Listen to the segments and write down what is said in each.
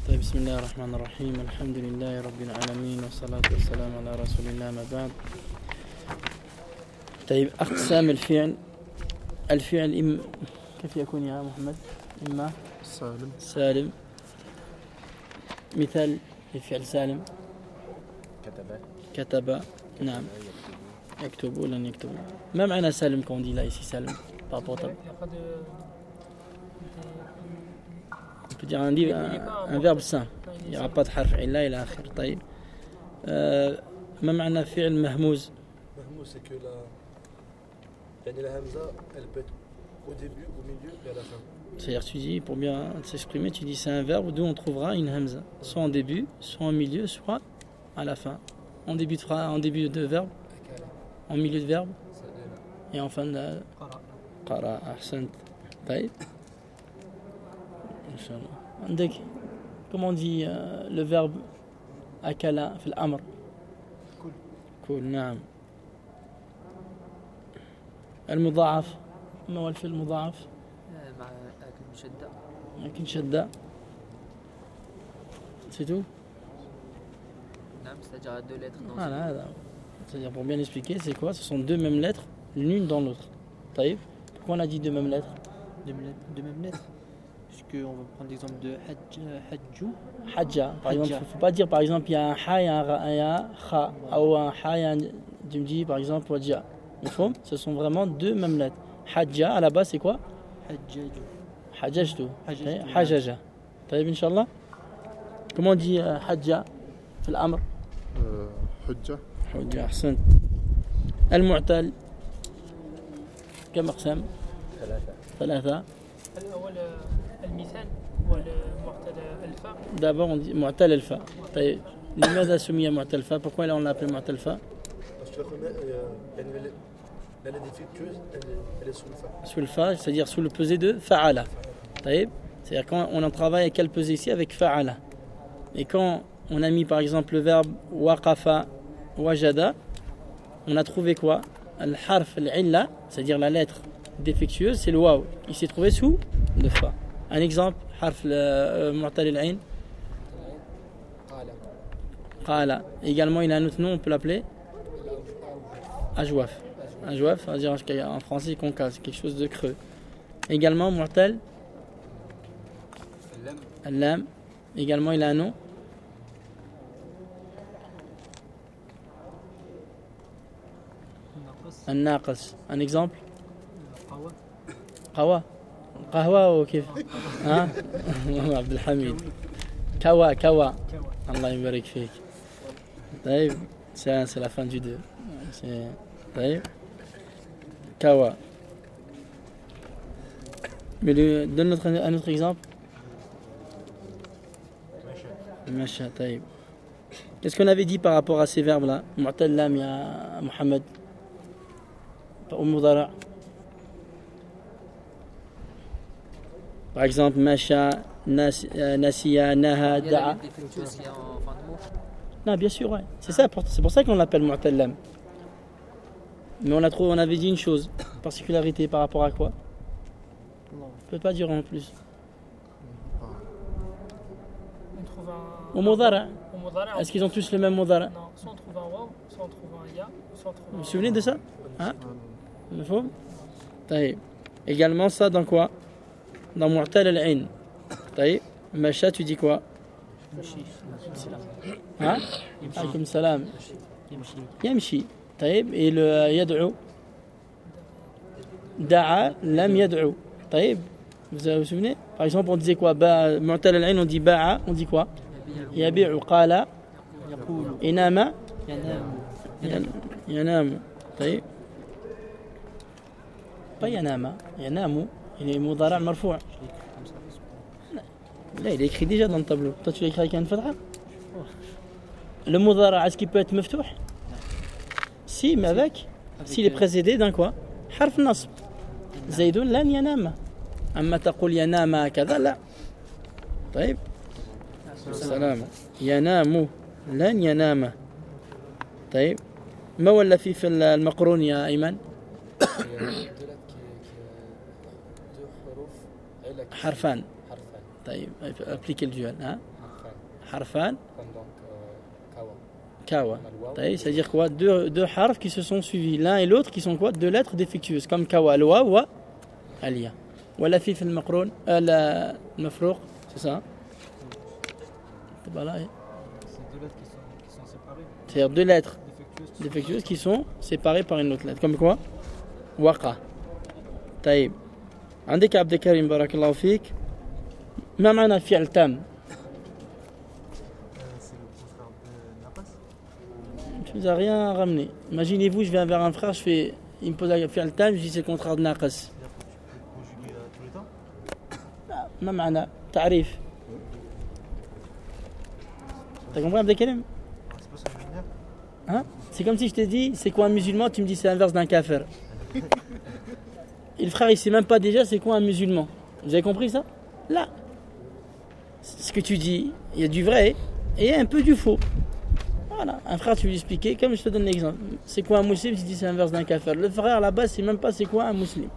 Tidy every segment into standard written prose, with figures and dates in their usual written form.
طيب بسم الله الرحمن الرحيم الحمد لله رب العالمين والصلاة والسلام على رسول الله ما بعد. طيب أقسام الفعل كيف يكون يا محمد؟ إما سالم. مثال الفعل سالم. كتب نعم يكتب ولن يكتب. ما معنى سالم qu'on dit là ici سالم par rapport à on peut dire un verbe simple il n'y aura pas de حرف إلا إلى آخر. طيب ما معنى فعل مهموز؟ مهموز c'est que la hamza elle peut être au début, au milieu et à la fin. C'est-à-dire tu dis, pour bien s'exprimer, tu dis c'est un verbe d'où on trouvera une hamza, soit en début, soit en milieu, soit à la fin. En début de verbe, en milieu de verbe et en fin de qara. Ahsant. طيب إن شاء الله. عندك comment on dit le verbe akala في الأمر؟ كل نعم. المضاعف ما هو الفعل المضاعف؟ مع شدة. لكن شدة c'est tout. نعم c'est-à-dire deux lettres. Voilà, c'est-à-dire pour bien expliquer c'est quoi? Ce sont deux mêmes lettres l'une dans l'autre. طيب pourquoi on a dit deux mêmes lettres? Deux mêmes lettres. Puisque on va prendre l'exemple de hajju. Hajja par exemple, il ne faut pas dire par exemple il y a un ha, il y a un kha, ou un ha, il y a un, tu me dis par exemple wajja. Ce sont vraiment deux mêmes lettres. Hajja à la base c'est quoi? Hajjajtu. Hajjaja. طيب Inch'Allah. Comment on dit hajja في الأمر؟ حجة. أحسنت. المعتل كم أقسام؟ ثلاثة. الأول المثال والمعتل الفاء. D'abord on dit معتل الفاء. طيب لماذا سمي معتل الفاء؟ Pourquoi on l'a appelé معتل الفاء؟ Parce que la lettre défectueuse elle est sous le fa. Sous le fa, c'est-à-dire sous le pesé de fa'ala. طيب, c'est-à-dire quand on en travaille avec quel pesé ici? Avec fa'ala. Et quand on a mis par exemple le verbe waqafa, wajada, on a trouvé quoi? Al-harf al-illa, c'est-à-dire la lettre défectueuse, c'est le waw. Il s'est trouvé sous le fa. Un exemple, harf mu'tal al-ain. Qala. Également, il a un autre nom, on peut l'appeler ajwaf. Ajwaf, ça veut dire en français concave, c'est quelque chose de creux. Également, mu'tal al-lam. Également, il a un nom. الناقص. Un exemple. قهوة. قهوة وكيف؟ ها؟ عبد الحميد. كوا. الله يبارك فيك. طيب c'est la fin du 2. طيب. كوا. Mais donne un autre exemple. Masha. طيب. Qu'est-ce qu'on avait dit par rapport à ces verbes-là? معتل لام يا محمد. Au mudara. Par exemple, Masha, Nasiya, Naha, Da'a. Non, bien sûr, ouais. C'est pour ça qu'on l'appelle Mu'tallam. Mais on avait dit une chose, particularité par rapport à quoi? On ne peut pas dire en plus. On trouve un... Au mudara. Est-ce on... qu'ils ont tous le même mudara? Non, soit on trouve un waw, soit on trouve un ya, soit on trouve un... Vous vous souvenez de ça? Hein? طيب. Également ça dans quoi? Dans mu'tal al-ain. طيب. Masha, tu dis quoi? Hein? Alaykoum salam. Yamshi. طيب. Et le yad'u? Da'a lam yad'u. طيب. Vous vous souvenez? Par exemple, on disait quoi? Mu'tal al-ain, on dit ba'a, on dit quoi? Yabi'u qala. Inama. Yanamu. طيب. pas yanama, yanamu, il est mudara' marfou'. Là, il est écrit déjà dans le tableau. Toi, tu l'as écrit avec un fatha. Le mudara', est-ce qu'il peut être maftou'? Si, mais avec. S'il est précédé d'un quoi? Harf nasb. Zaydun lan yanama. Amma taqul yanama kada, la. طيب. السلام. ينام لن ينام. طيب. ما ولا في المقرون يا أيمن؟ حرفان. طيب appliquez le duel hein. Harfan, Comme donc Kawa. Kawa. C'est-à-dire quoi? Deux harfs qui se sont suivis, l'un et l'autre qui sont quoi? Deux lettres défectueuses, comme Kawa, Al-Wa wa Al-Ya. Wala Fif al-Maqroun, al-Mafrouq, c'est ça? Voilà. C'est deux lettres qui sont séparées, C'est-à-dire deux lettres défectueuses. défectueuses qui sont séparées par une autre lettre. Comme quoi? Waqa. طيب. عندك عبد الكريم بارك الله فيك. ما معنى فعل تام؟ C'est le contraire de naqas. Tu nous as rien ramené. Imaginez-vous, je viens vers un frère, il me pose la fi'l tam, je dis c'est le contraire de naqas. C'est-à-dire que tu peux conjuguer à tous les temps. ما معنى تعريف. T'as compris عبد الكريم? C'est pas ce que je veux dire. Hein? C'est comme si je t'ai dit c'est quoi un musulman, tu me dis c'est l'inverse d'un kafir. Et le frère il sait même pas déjà c'est quoi un musulman. Vous avez compris ça? Là. Ce que tu dis, il y a du vrai et un peu du faux. Voilà, un frère tu lui expliquer, comme je te donne l'exemple. C'est quoi un musulman? Tu dis c'est l'inverse d'un kafir. Le frère là-bas il sait même pas c'est quoi un musulman.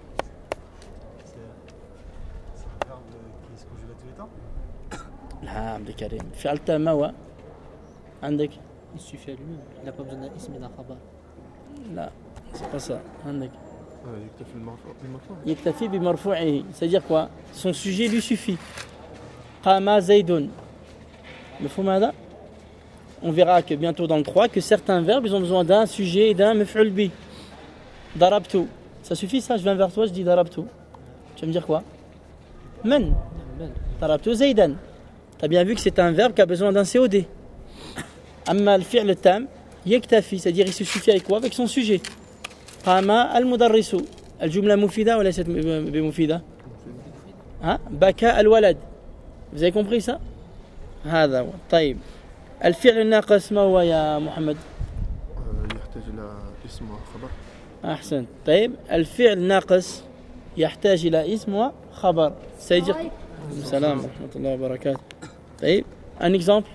C'est un verbe qui se conjugue à tous les temps. لا عبد الكريم فعلت ما هو عندك Il suffit à lui-même. Il n'a pas besoin d'un ism et d'un khabar. لا c'est pas ça عندك يكتفي بالمرفوع. يكتفي بمرفوعه c'est-à-dire quoi son sujet lui suffit قام زيد مفهوم هذا on verra que bientôt dans le 3 que certains verbes ils ont besoin d'un sujet et d'un مفعول به ضربت ça suffit ça je viens vers toi je dis ضربت tu vas me dire quoi من ضربت زيدا t'as bien vu que c'est un verbe qui a besoin d'un COD أما الفعل التام يكتفي c'est-à-dire il se suffit avec quoi avec son sujet قام المدرس الجملة مفيدة وليست بمفيدة ها بكى الولد vous avez compris ça هذا هو طيب الفعل الناقص ما هو يا محمد يحتاج إلى اسم وخبر. أحسن طيب الفعل الناقص يحتاج إلى اسم وخبر c'est-à-dire السلام ورحمة الله وبركاته طيب un exemple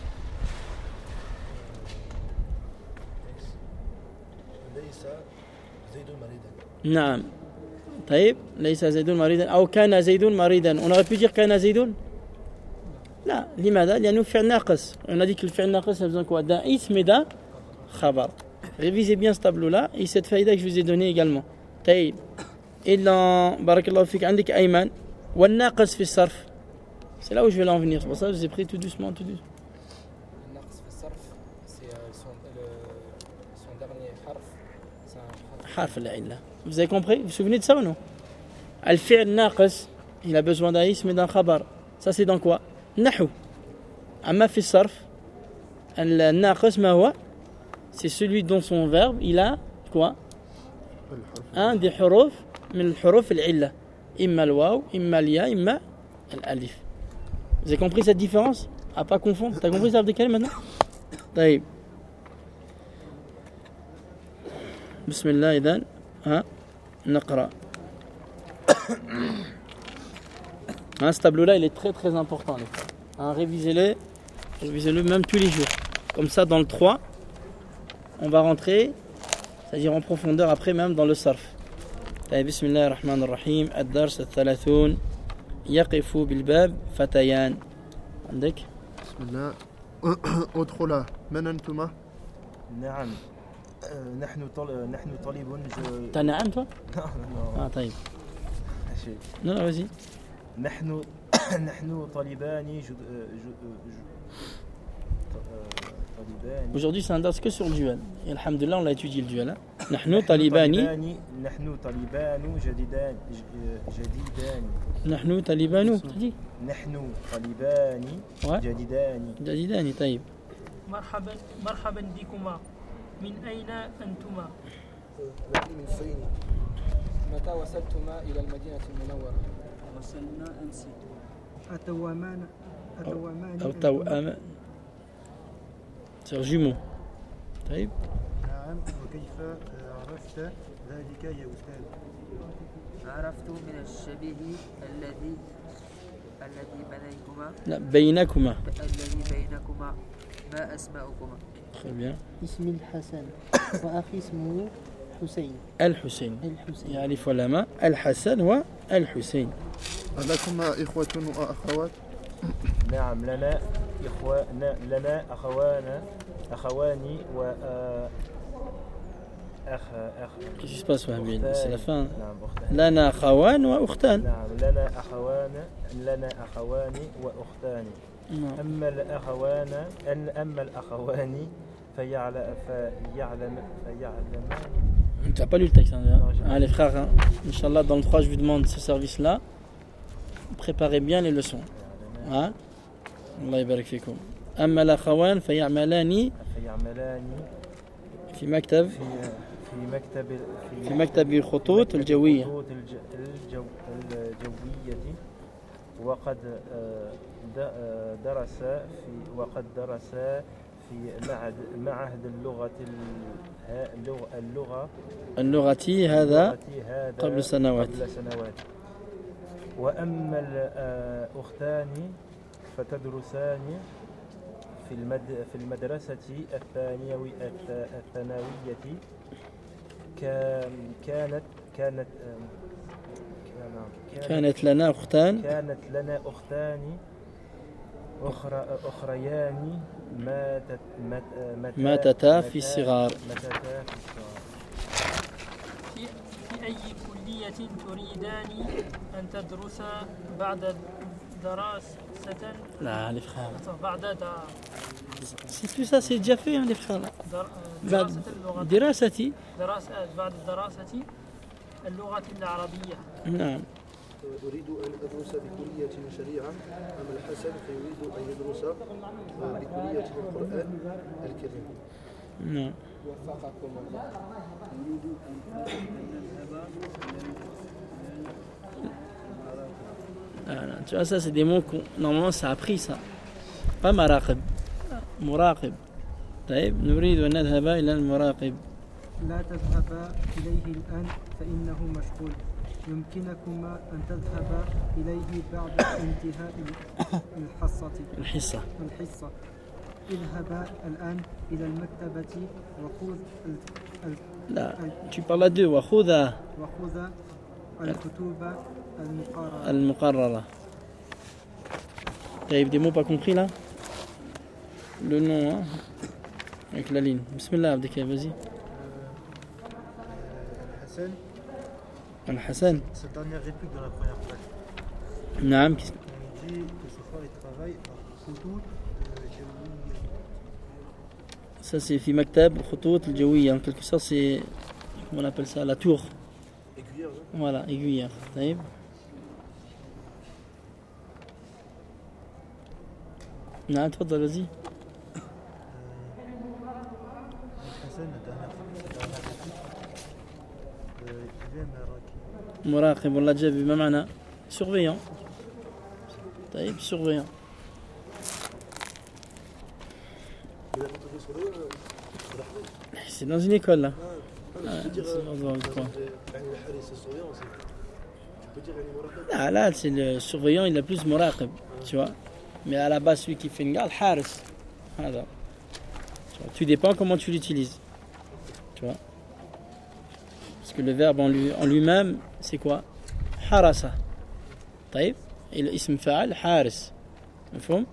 ليس زيد مريضا. نعم طيب ليس زيد مريضا أو كان زيد مريضا on aurait pu dire كان زيد لا لماذا لأنه فعل ناقص on a dit que le فعل ناقص a besoin quoi d'un ism et d'un khabar révisez bien ce tableau là et cette faïda que je vous ai donnée également طيب et dans بارك الله فيك عندك أيمن والناقص في الصرف c'est là où je vais en venir c'est pour ça que je vous ai pris tout doucement النقص في الصرف c'est son dernier حرف. C'est un حرف. حرف العلة vous avez compris vous vous souvenez de ça ou non الفعل ناقص il a besoin d'un ism et d'un khabar ça c'est dans quoi نحو أما في الصرف الناقص ما هو c'est celui dont son verbe il a quoi un des حروف من الحروف العلة إما الواو إما الياء إما الألف vous avez compris cette différence à pas confondre t'as compris ça Abdel Karim maintenant طيب بسم الله إذن ها نقرأ hein, ce tableau là il est très très important les frères. Hein, révisez-le même tous les jours comme ça dans le 3 on va rentrer c'est-à-dire en profondeur après même dans le sarf طيب بسم الله الرحمن الرحيم الدرس 30 يقف بالباب فتيان عندك بسم الله. ادخلا من أنتما؟ نعم نحن طالب t'as نعم toi ah طيب non non vas-y نحن طالبان طالبان aujourd'hui c'est un dars que sur le duel et alhamdoulilah on l'a étudié le duel hein. نحن طالبان جديدان نحن طالبان تجي نحن طالبان Ouais. جديدان جديدان طيب مرحبا بكما من أين أنتما؟ نحن من صين. متى وصلتما إلى المدينة المنورة؟ وصلنا أمس. أتوامان أو توأم c'est jumeau طيب نعم وكيف عرفت ذلك يا أستاذ؟ عرفت من الشبيه الذي بينكما لا بينكما ما أسماؤكما très bien اسمي الحسن وأخي اسمه حسين. الحسين يعرف ولا ما الحسن والحسين لكم إخوة وأخوات؟ نعم لنا لنا أخوان و Qu'est-ce qui se passe, Wahbi? C'est la fin. نعم أختان. لنا أخوان وأختان. نعم لنا أخوان وأختان. نعم. أما الأخوان فيعلمان. Tu n'as pas lu le texte, hein, déjà. Non, j'ai pas Allez, frères, hein. Inch'Allah, dans le 3, je vous demande ce service-là. Préparez bien les leçons. Hein? Allah yabarak fikum. أما الأخوان فيعملان في مكتب في مكتب الخطوط الجوية. وقد درس في معهد اللغة هذا قبل سنوات. وأما الأختان فتدرسان في المدرسة الثانوية. كانت لنا أختان أخريان ماتتا في الصغار. في أي كلية تريدان أن تدرسا بعد دراسة لا les frères. بعد C'est tout ça, c'est déjà fait, hein, les frères. دراسة اللغة دراستي. بعد دراسة اللغة العربية. نعم. أريد أن أدرس بكلية شريعة. أما الحسن فيريد أن يدرس بكلية القرآن الكريم. نعم. وفقكم الله. أريد أن نذهب Tu vois, ça, c'est des mots qu'on normalement ça a appris ça. Pas maraqib. Muraqib. طيب نريد أن نذهب إلى المراقب. لا تذهبا إليه الآن فإنه مشغول. يمكنكما أن تذهبا إليه بعد انتهاء الحصة. اذهبا الآن إلى المكتبة وخذ لا tu parles à deux. وخذ الكتب المقررة. طيب des mots pas compris là? Le nom hein? Avec la ligne. Bismillah Abdelkader, vas-y. Hassan. Al-Hassan. Cette dernière réplique de la première phrase. Naam. On dit que ce soir il travaille à Khoutout Jawiya. Ça c'est fi maktab Khoutout al-Jawiya. En quelque sorte c'est, comment on appelle ça, la tour. Aiguillère. Voilà, aiguillère. طيب. نعم تفضل vas-y. Hassan, la dernière réplique. Il est Maraki. مراقب والله جاب بما معنى surveillant. طيب surveillant. C'est dans une école là. Là c'est le surveillant, il a plus muraqib, tu vois. Mais à la base celui qui fait une garde, haris. Voilà. Tu dépends comment tu l'utilises. Tu vois. Parce que le verbe en lui-même, c'est quoi? Harasa. طيب. Et l'ism fa'al, haris. مفهوم?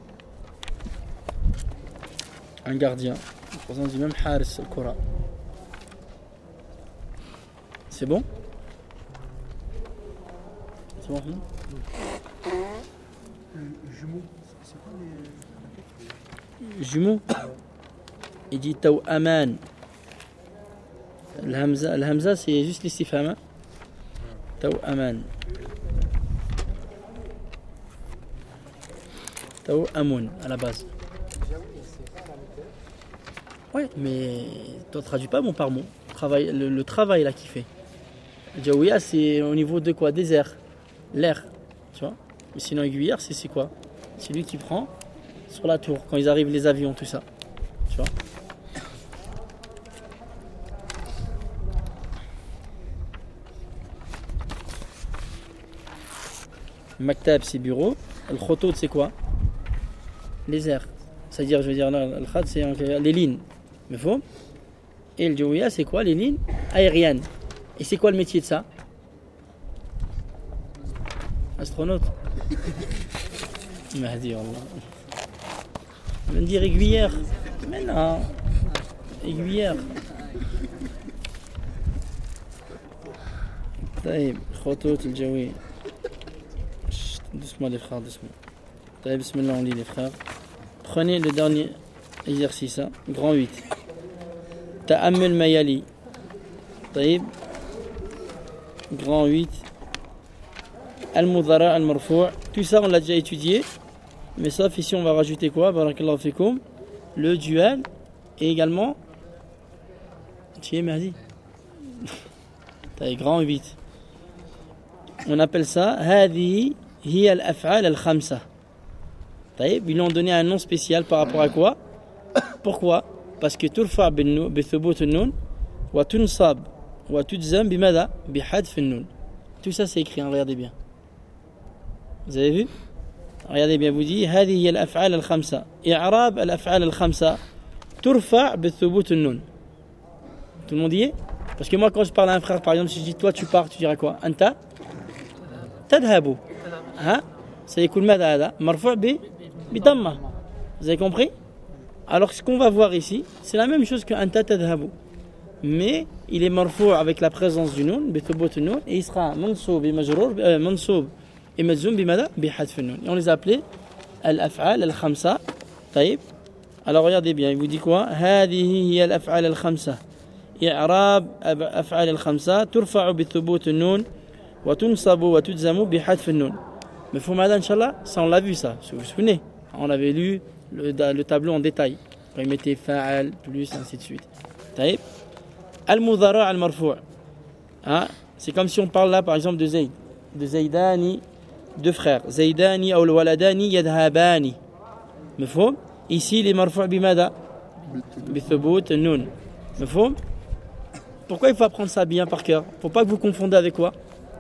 Un gardien. Pour ça on dit même haris al-Qura. C'est bon? C'est bon? Jumeaux. C'est quoi les jumeaux? Il dit Taw'aman. Al-Hamza c'est juste l'istifham. Taw'aman. Taw'amun à la base. Ouais, mais toi traduis pas mot par mot. Le travail là qu'il fait. Jawiya c'est au niveau de quoi? Des airs. L'air. Tu vois? Mais sinon aiguillère c'est quoi? C'est lui qui prend sur la tour quand ils arrivent les avions tout ça. Tu vois? Maktab c'est bureau. Al-Khoutout c'est quoi? Les airs. C'est-à-dire, je veux dire, le khad c'est les lignes. Mais faut. Et le Jawiya c'est quoi? Les lignes aériennes. Et c'est quoi le métier de ça? Astronaute. Mahdi, Allah. Je veux dire aiguillère. Mais non. Aiguillère. طيب خطوط الجوية. Doucement les frères, doucement. طيب بسم الله on lit les frères. Prenez le dernier exercice, hein, grand 8. تأمل ما يلي. طيب grand 8. Al-Mudhara, Al-Marfou'. Tout ça on l'a déjà étudié. Mais sauf ici on va rajouter quoi? Barakallahu fikoum. Le duel et également. Tu es Mahdi. Grand 8. On appelle ça هذه هي الأفعال الخمسة. طيب ils lui ont donné un nom spécial par rapport à quoi? Pourquoi? Parce que ترفع بثبوت النون وتنصب وتجزم بماذا؟ بحذف النون. Tout ça c'est écrit, hein, regardez bien. Vous avez vu? Regardez bien, vous dit هذه هي الأفعال الخمسة. إعراب الأفعال الخمسة ترفع بثبوت النون. Tout le monde y est? Parce que moi quand je parle à un frère par exemple, si je dis toi tu pars, tu diras quoi? Anta تذهب. Hein? سيكون ماذا هذا؟ مرفوع بضمة. Vous avez compris? Alors ce qu'on va voir ici, c'est la même chose que anta tadhabu. Mais il est marfou' avec la présence du nun, بثبوت النون, et il sera منصوب بمجرور منصوب et مجزوم بماذا؟ بحذف النون. Et on les appelait الأفعال الخمسة. طيب. Alors regardez bien, il vous dit quoi? هذه هي الأفعال الخمسة. إعراب أفعال الخمسة ترفع بثبوت النون وتنصب وتجزم بحذف النون. Mais faut m'aider, Inch'Allah, ça on l'a vu ça, si vous vous souvenez. On avait lu le tableau en détail. Quand il mettait fa'al, plus, ainsi de suite. Taïb. Al-Mudhara' al-Marfou'. Hein? C'est comme si on parle là par exemple de Zayd. De Zaydani, deux frères. Zaydani ou al-Waladani yadhabani. Mafhoum? Ici il est marfou' bimada? Bithubout nun. Mafhoum? Pourquoi il faut apprendre ça bien par cœur? Faut pas que vous confondez avec quoi?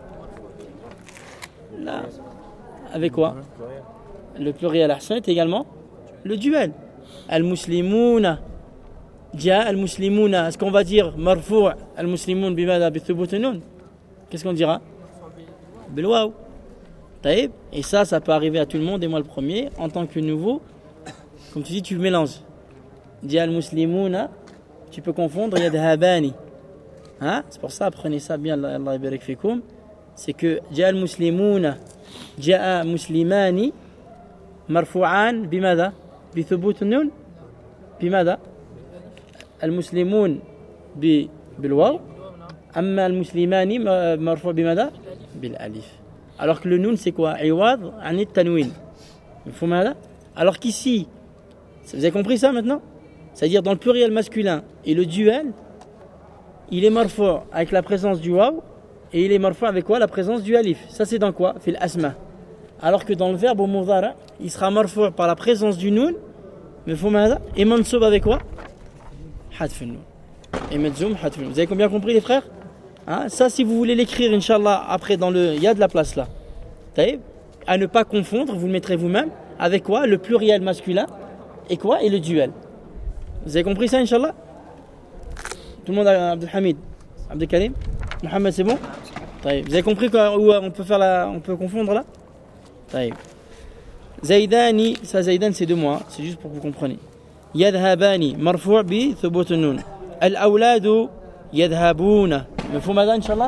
Là. Avec quoi? Le pluriel ahsan est également le duel. Al-Muslimouna. Dia al-Muslimouna. Est-ce qu'on va dire marfou' al-Muslimoun bimada bithubout nun? Qu'est-ce qu'on dira? Bilwaw. Taïb. Et ça peut arriver à tout le monde, et moi le premier. En tant que nouveau, comme tu dis, tu mélanges. Dia al-Muslimouna. Tu peux confondre yadhabani. Hein? C'est pour ça, apprenez ça bien, Allah yabarak fikoum. C'est que Ja'a al-Muslimuna, Ja'a Muslimani, Marfou'an, bimada? Bithubut nun? Bimada? Al-Muslimun bilwaw, Amma al-Muslimani, Marfou' bimada? Bil alif. Alors que le nun c'est quoi? Iwad, anit tanwin. Alors qu'ici, vous avez compris ça maintenant? C'est-à-dire dans le pluriel masculin et le duel, il est marfou' avec la présence du waw. Et il est marfou' avec quoi? La présence du alif. Ça c'est dans quoi? Fil asma. Alors que dans le verbe au mudhara, il sera marfou' par la présence du nun, mais faut m'aider. Et mansoub avec quoi? Hadf nun. Et medzoum hadf nun. Vous avez bien compris les frères? Hein? Ça si vous voulez l'écrire Inch'Allah après dans le, il y a de la place là. Taïb. À ne pas confondre, vous le mettrez vous-même avec quoi? Le pluriel masculin et quoi? Et le duel. Vous avez compris ça Inch'Allah? Tout le monde a Abdelhamid, Abdelkarim, Mohamed c'est bon? Taïb. Vous avez compris où on peut faire on peut confondre là? Taïb. Zaydani, ça Zaydan c'est deux mots, c'est juste pour que vous compreniez. Yadhabani, marfou' bi thubout nun. Al-awladu yadhabuna. Mafhoum hada Inch'Allah?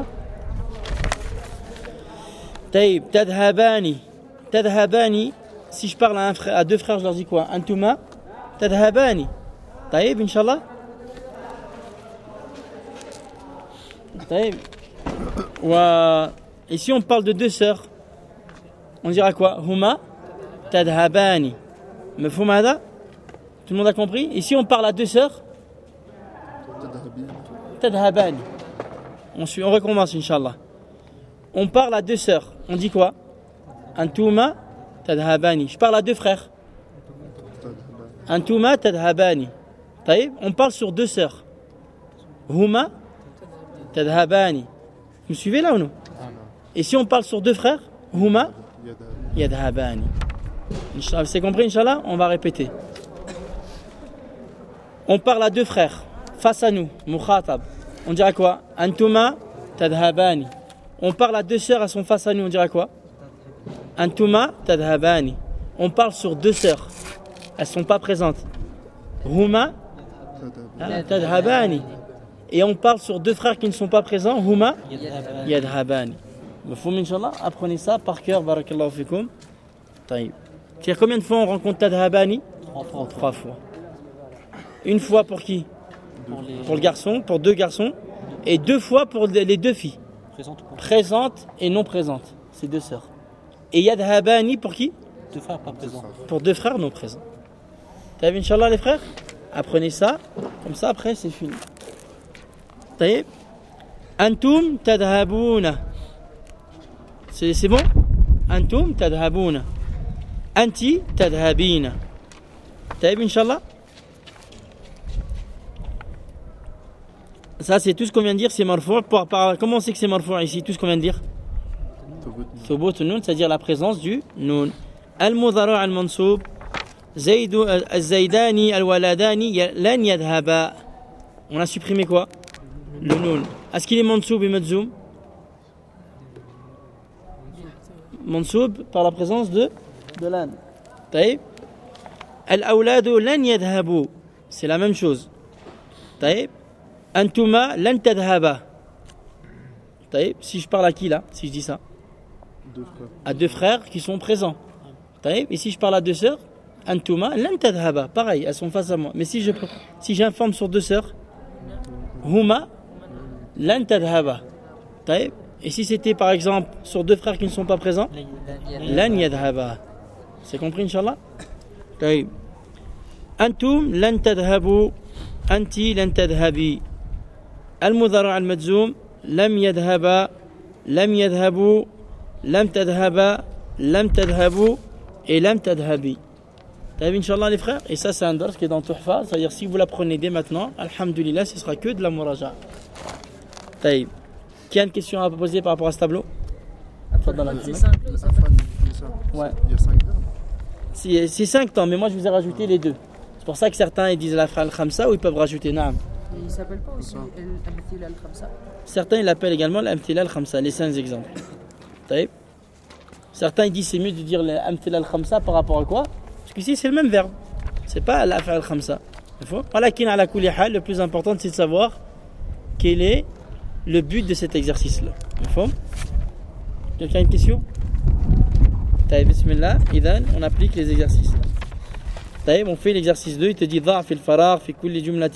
Taïb. Tadhabani. Tadhabani, si je parle à deux frères, je leur dis quoi? Antuma tadhabani. Taïb Inch'Allah? Et si on parle de deux sœurs, on dira quoi? Huma tadhabani. Mafhoum hada? Tout le monde a compris? Et si on parle à deux sœurs, tadhabani. On recommence Inch'Allah. On parle à deux sœurs, on dit quoi? Antuma tadhabani. Je parle à deux frères. Antuma tadhabani. On parle sur deux sœurs. Huma tadhabani. Vous me suivez là ou non? Et si on parle sur deux frères, huma yadhabani. C'est compris Inch'Allah? On va répéter. On parle à deux frères face à nous, mukhatab. On dira quoi? Antuma tadhabani. On parle à deux sœurs, elles sont face à nous, on dira quoi? Antuma tadhabani. On parle sur deux sœurs. elles sont pas présentes. Huma tadhabani. Et on parle sur deux frères qui ne sont pas présents. Huma yadhabani. Mafhoum inshallah. Apprenez ça par cœur. Barakallahu fikum. Taïb. C'est combien de fois on rencontre tadhabani? 3 fois. Une fois pour qui? Pour le garçon, pour 2 garçons, et 2 fois pour les 2 filles. Présentes et non présentes. C'est 2 sœurs. Et yadhabani pour qui? 2 frères pas présents. Pour 2 frères non présents. T'as vu, Inch'Allah, les frères? Apprenez ça, comme ça après c'est fini. Taïb. Antum tadhabuna. C'est bon? Antum tadhabuna. Anti tadhabina. Taïb, Inch'Allah. Ça c'est tout ce qu'on vient de dire, c'est marfou'. Comment on sait que c'est marfou' ici, tout ce qu'on vient de dire? Thubut nun, c'est-à-dire la présence du nun. Al-mudhari' al-mansoub. Zaydani al-waladani lan yadhaba. On a supprimé quoi? Le nun. Est-ce qu'il est mansoub et madzoum? Mansoub par la présence de lan. Taïb. Al-awladu lan yadhabu. C'est la même chose. Taïb. Antuma lan tadhaba. Taïb. Si je parle à qui là? Si je dis ça? À 2 frères qui sont présents. Taïb. Et si je parle à 2 sœurs? Antuma lan tadhaba. Pareil, elles sont face à moi. Mais si j'informe sur 2 sœurs, huma lan tadhaba. Taïb. Et si c'était par exemple sur 2 frères qui ne sont pas présents, lan yadhaba. C'est compris, Inch'Allah? Taïb. Antum lan tadhabu. Anti lan tadhabi. Al-mudhari' al-majzoum. Lam yadhaba. Lam yadhabu. Lam tadhaba. Lam tadhabu. Et lam tadhabi. T'as vu, Inch'Allah, les frères? Et ça, c'est un dars qui est dans Tuhfa. C'est-à-dire, si vous l'apprenez dès maintenant, alhamdulillah, ce sera que de la muraja. Taïb. Qui a une question à poser par rapport à ce tableau? C'est simple, ça fait. Ouais. Il y a 5 verbes. C'est 5 temps, mais moi, je vous ai rajouté les 2. C'est pour ça que certains ils disent la frère al-khamsa ou ils peuvent rajouter naam. Il s'appelle pas aussi al-amthila al-khamsa? Certains ils l'appellent également l'amthila al-khamsa, les 5 exemples. Taïb. Certains ils disent c'est mieux de dire l'amthila al-khamsa par rapport à quoi? Parce que ici c'est le même verbe. C'est pas la frère al-khamsa. Walakin ala kulli hal, le plus important c'est de savoir quel est le but de cet exercice-là. Quelqu'un a une question? Taïb, bismillah. Idan, on applique les exercices. Taïb, on fait l'exercice 2, il te dit ضع في الفراغ في كل جملة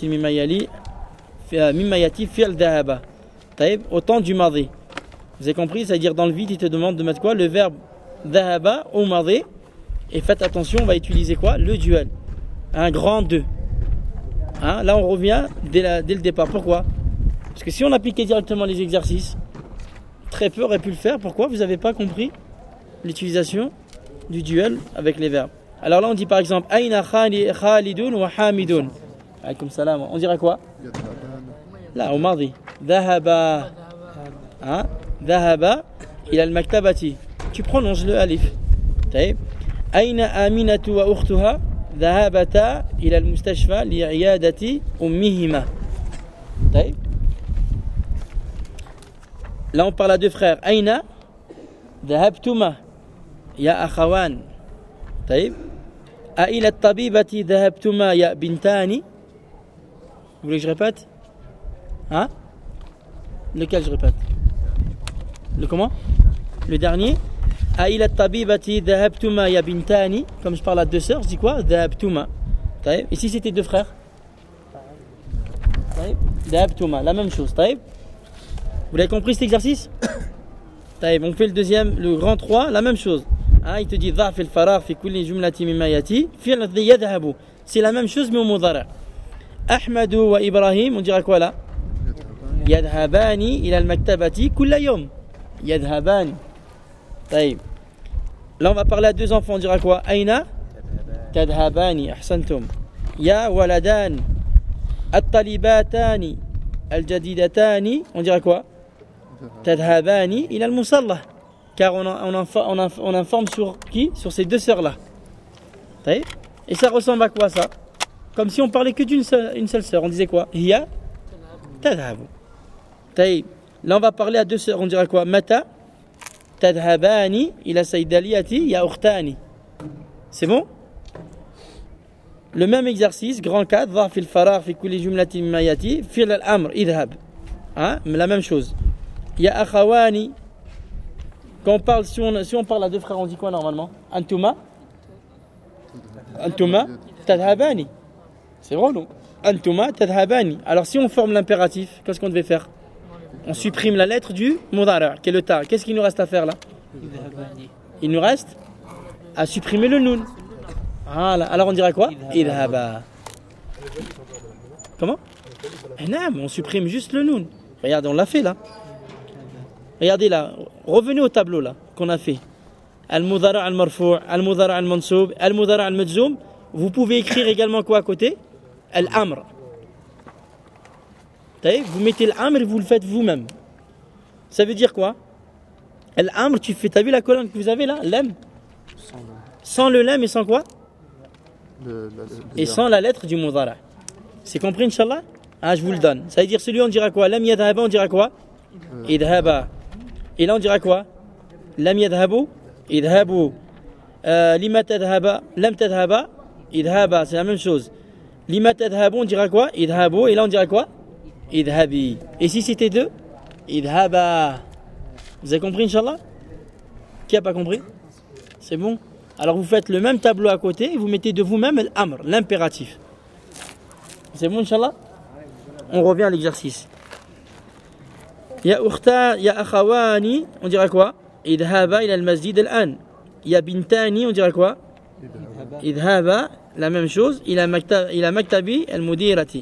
مما يأتي فعل ذهب. Taïb, autant du madi. Vous avez compris? C'est-à-dire dans le vide, il te demande de mettre quoi? Le verbe ذهب au madi. Et faites attention, on va utiliser quoi? Le duel. Un grand 2. Hein? Là, on revient dès le départ. Pourquoi? Parce que si on appliquait directement les exercices, très peu auraient pu le faire. Pourquoi? Vous n'avez pas compris l'utilisation du duel avec les verbes. Alors là on dit par exemple Aïna Khalidun wa Hamidun. Alaykoum salam. On dirait quoi? Là au mardi. Dhahaba. Hein? Dhahaba ila al-maktabati. Tu prononces le alif. Taïb. Aïna Aminatu wa ukhtuha dhahabata ila al-mustashfa li'iyadati ummihima. Taïb. Là on parle à 2 frères. Aïna dhahabtuma ya akhawan. طيب إلى الطبيبة ذهبتما يا بنتان. Vous voulez que je répète? Hein? Lequel je répète? Le comment? Le dernier. إلى الطبيبة ذهبتما يا بنتان. Comme je parle à 2 sœurs, je dis quoi? ذهبتما. طيب. Et si c'était 2 frères? طيب. ذهبتما. La même chose. طيب. Vous l'avez compris cet exercice? طيب. On fait le deuxième, le grand 3, la même chose. Il te dit ضع في الفراغ في كل جملة مما يأتي فعل يذهب. C'est la même chose mais au mudhari'. أحمد وإبراهيم, on dirait quoi là? يذهبان إلى المكتبة كل يوم. يذهبان. طيب. Là on va parler à 2 enfants, on dirait quoi? أين تذهبان. أحسنتم. يا ولدان الطالباتان الجديدتان, on dirait quoi? تذهبان إلى المصلى. Car on informe sur qui? Sur ces 2 sœurs-là. Et ça ressemble à quoi ça? Comme si on parlait que d'une seule sœur. On disait quoi? Hiya tadhabu. Là on va parler à 2 sœurs. On dirait quoi? Mata tadhabani ila saydaliyati ya ukhtani. C'est bon? Le même exercice, grand 4, ضع في الفراغ في كل جملة مما يأتي فعل الأمر اذهب. Hein? La même chose. يا أخواني. Quand on parle, si on parle à deux frères, on dit quoi normalement? Antuma tadhabani. C'est vrai, non? Antuma tadhabani. Alors si on forme l'impératif, qu'est-ce qu'on devait faire? On supprime la lettre du mudara, qui est le ta. Qu'est-ce qu'il nous reste à faire là? Il nous reste à supprimer le nun. Voilà. Alors on dirait quoi? Idhaba. Comment? On supprime juste le nun. Regardez, on l'a fait là. Regardez là. Revenez au tableau là qu'on a fait. Al-mudara al-marfou', al-mudara al-mansoub, al-mudara al-majzoum. Vous pouvez écrire également quoi à côté? Al-amr. Vous mettez l'amr et vous le faites vous-même. Ça veut dire quoi? L'amr, t'as vu la colonne que vous avez là? L'am. Sans le lam et sans quoi? Et sans la lettre du mudara. C'est compris, Inch'Allah? Je vous le donne. Ça veut dire celui on dira quoi? Lam yadhaba, on dira quoi? Idhaba. Et là on dira quoi? Lam yadhabu, idhabu. Lima tadhaba, lam tadhaba, idhaba. C'est la même chose. Lima tadhabu, on dira quoi? Idhabu. Et là on dira quoi? Idhabi. Et si c'était deux? Idhaba. Vous avez compris, Inch'Allah? Qui n'a pas compris? C'est bon? Alors vous faites le même tableau à côté et vous mettez de vous-même l'amr, l'impératif. C'est bon, Inch'Allah? On revient à l'exercice. Ya ukhta, ya akhawani, on dira quoi? Idhaba ila al-masjid al-an. Ya bintani, on dira quoi? Idhaba, la même chose. Ila maktabi al-mudirati.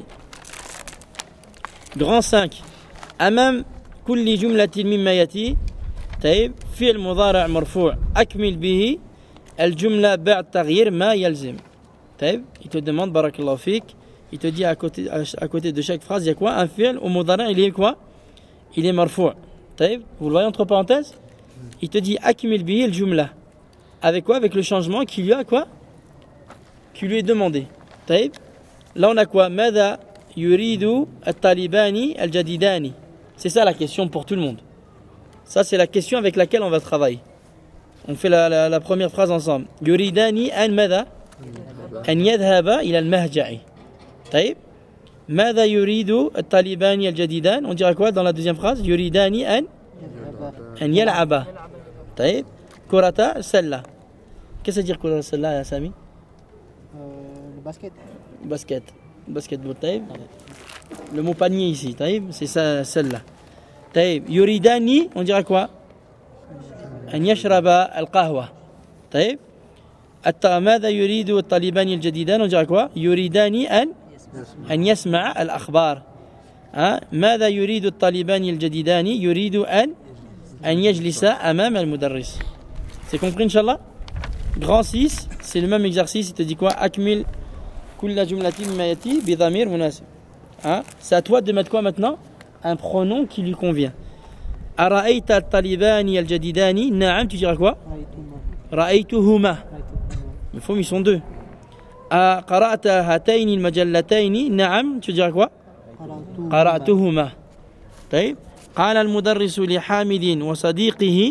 Grand 5. Amam kulli jumlatin mimma yati. طيب فعل مضارع مرفوع أكمل به الجملة بعد تغيير ما يلزم. طيب il te demande بارك الله فيك, il te dit à côté de chaque phrase il y a quoi? Un fi'l au mudara, il est quoi? Il est marfou'. طيب vous le voyez entre parenthèses, il te dit أكمل به الجملة avec quoi? Avec le changement qui lui a quoi? Qui lui est demandé. طيب là on a quoi? ماذا يريد الطالبان الجديدان. C'est ça la question pour tout le monde. Ça, c'est la question avec laquelle on va travailler. On fait la première phrase ensemble. Yuridani an mada? An yadhaba ila al-mahja'i. Taïb. Mada yuridu al-talibani al-jadidan. On dira quoi dans la deuxième phrase? Yuridani an yal'aba. Taïb. Kurata salla. Qu'est-ce que ça veut dire kurata salla, Sami? Le basket. Basket. Basketball, taïb. Le mot panier ici, taïb. C'est ça, celle-là. طيب يريداني on dira quoi? أن يشرب القهوة. طيب ماذا يريد الطالبان الجديدان on dira quoi? يريداني أن يسمع الأخبار. ماذا يريد الطالبان الجديدان؟ يريد أن يجلس أمام المدرس. C'est compris, Inch'Allah? Grand 6, c'est le même exercice, il te dit quoi? أكمل كل جملة مما يأتي بضمير مناسب. C'est à toi de mettre quoi maintenant? Un pronom qui lui convient. أرأيت الطالبان الجديدان؟ نعم, tu diras quoi? رأيتهما. Il faut, ils sont deux. قرأت هاتين المجلتين؟ نعم, tu diras quoi? قرأتهما. طيب قال المدرس لحامد وصديقه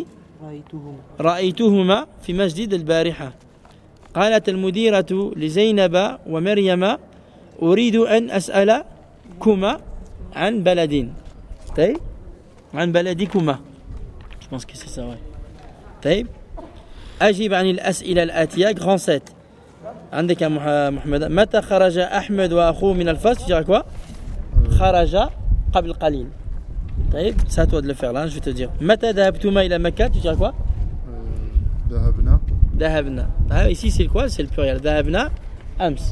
رأيتهما في مسجد البارحة. قالت المديرة لزينب ومريم أريد أن أسألكما عن بلد. طيب عن بلدكما. Je pense que c'est ça, ouais. طيب أجب عن الأسئلة الآتية. Grand 7. عندك يا محمد. متى خرج أحمد وأخوه من الفصل? Tu diras quoi? خرج قبل قليل. طيب c'est à toi de le faire là, je vais te dire. متى ذهبتما إلى مكة? Tu diras quoi? ذهبنا. Ici c'est quoi? C'est le pluriel. ذهبنا أمس.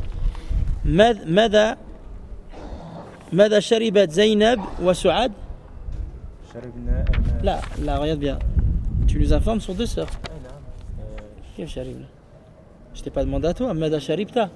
ماذا شربت زينب وسعاد؟ لا regarde bien. Tu nous informes sur deux sœurs. كيف شرب؟ Je t'ai pas demandé à toi. ماذا شربت؟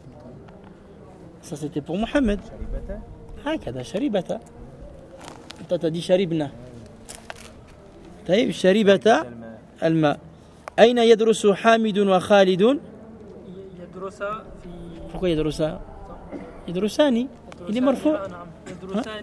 Ça c'était pour Mohamed. هكذا شربت. Toi t'as dit شربنا. طيب شربت الماء. أين يدرس حامد وخالد؟ يدرس في. Pourquoi يدرسا؟ يدرساني. Il est مرفوع. يدرسان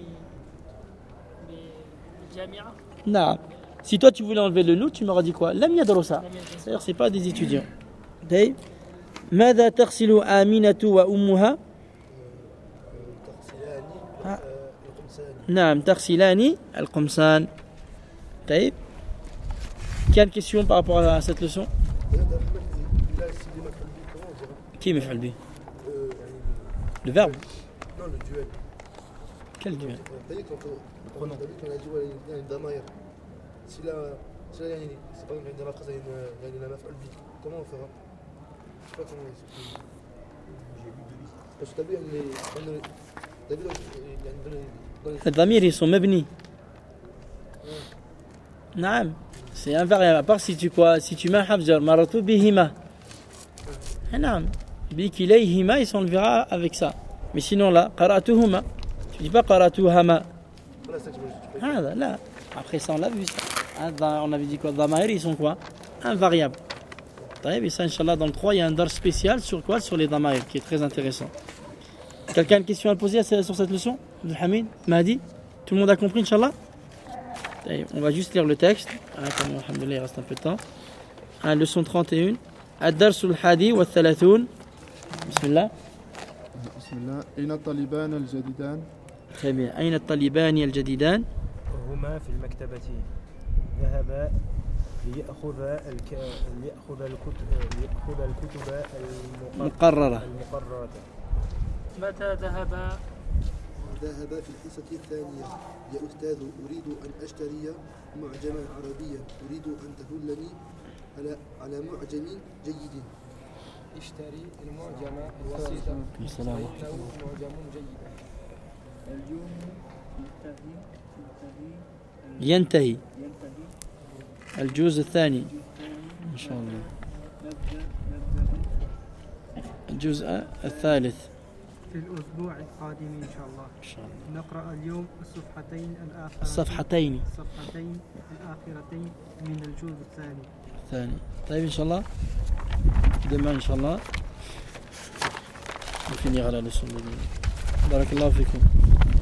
بالجامعة. Non. Si toi tu voulais enlever le nous, tu m'aurais dit quoi? لم يدرسا. C'est-à-dire c'est pas des étudiants. ماذا تغسل آمنة وأمها؟ تغسلان القمصان. نعم تغسلان القمصان. طيب. Quelle question par rapport à cette leçon? Qui مفعول به? Le verbe? Non, le duel. Quel duel? On a dit qu'il y a une damaire. Si là, c'est pas dans la phrase, il y a une maf'ul bi. Comment on fera? Je sais pas comment c'est. Parce que t'as vu الضمير ils sont مبني. نعم. C'est un variable. À part si tu mets un habjar maratu bihima. نعم. بكليهما ils s'enlèvera avec ça. Mais sinon là, qara'tuhuma. Tu dis pas qara'tuhama. هذا لا. Après ça on l'a vu ça. On avait dit quoi? Dhamair ils sont quoi? Un variable. Et ça, Inch'Allah, dans le 3, il y a un dar spécial sur quoi? Sur les damaïr, qui est très intéressant. Quelqu'un a une question à poser sur cette leçon? Hamid, Mahdi? Tout le monde a compris, Inch'Allah? On va juste lire le texte. Alhamdulillah, il reste un peu de temps. Leçon 31. Ad-darsul hadi wa thalathoun. Bismillah. Bismillah. Aina at-taliban al-jadidan. Très bien. Aina at-taliban al-jadidan. هما في المكتبة. ذهبا ليأخذ الكتب المقررة. متى ذهب؟ ذهب في الحصة الثانية. يا أستاذ أريد أن أشتري معجما عربيا. أريد أن تدلني على معجم جيد. اشتري المعجم الوسيط فإنه معجم جيد. ينتهي الجزء الثاني إن شاء الله. الجزء الثالث في الأسبوع القادم إن شاء الله. نقرأ اليوم الصفحتين الآخرتين من الجزء الثاني. طيب إن شاء الله. demain إن شاء الله on finira la leçon. بارك الله فيكم.